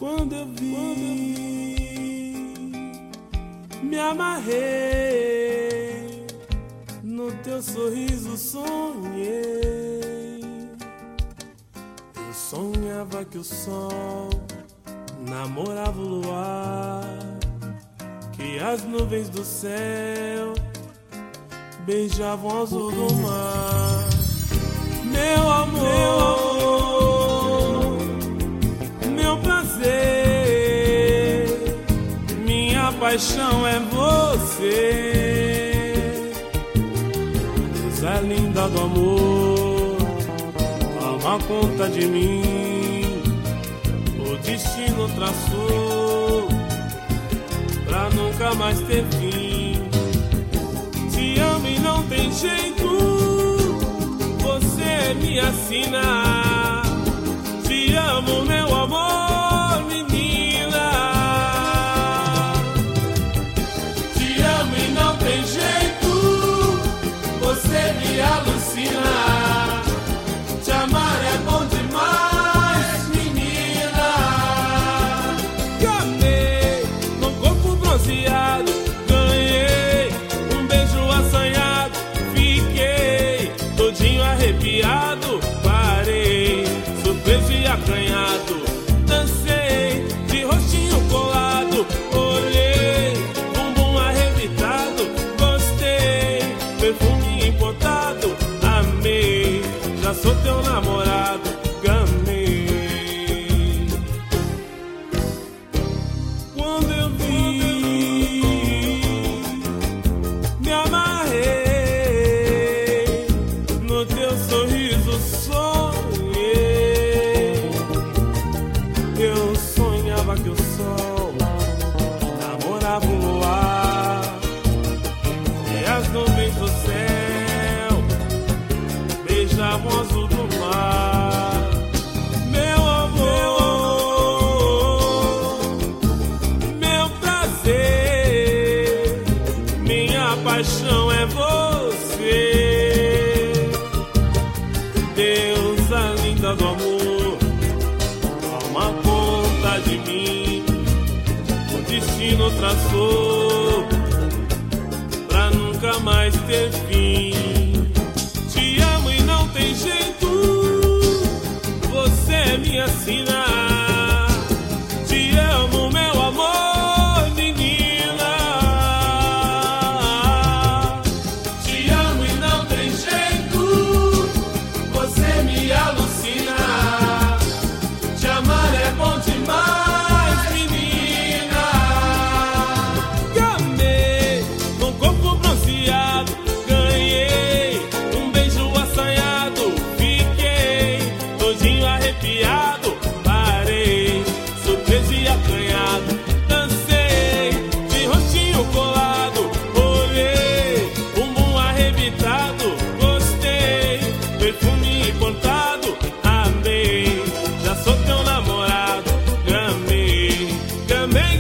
Quando eu vi, me amarrei, no teu sorriso sonhei. Eu sonhava que o sol namorava o luar, que as nuvens do céu beijavam o azul do mar. Meu amor, meu prazer, minha paixão é você. Deusa linda do amor, toma conta de mim. O destino traçou pra nunca mais ter fim. Te amo e não tem jeito, você me assina. Te amo, meu amor, menina. Te amo e não tem jeito, você me alucina. Te amar é bom demais, menina. Ganhei no corpo bronzeado, ganhei um beijo assanhado, fiquei todinho arrepiado, parei surpreso e acanhado, dancei de rostinho colado, olhei bumbum arrebitado, gostei, perfume importado, amei, já sou teu namorado, gamei. Quando eu vi, me amarrei, no teu sorriso sonhei. Eu sonhava que o sol namorava o luar, e as nuvens do céu beijavam o azul do mar. Meu amor, meu prazer, minha paixão é você. Deusa linda do amor, toma conta de mim. O destino traçou pra nunca mais ter fim. Te amo e não tem jeito, você me assina. Te amo, meu amor, menina. Te amo e não tem jeito, você me alucina. Te amar é bom demais, menina. Gamei com corpo bronzeado, ganhei um beijo assanhado, fiquei todinho arrepiado, parei surpreso e acanhado, dancei de rostinho colado, olhei bumbum arrebitado, gostei, perfume importado, amei, já sou teu namorado, gamei, gamei.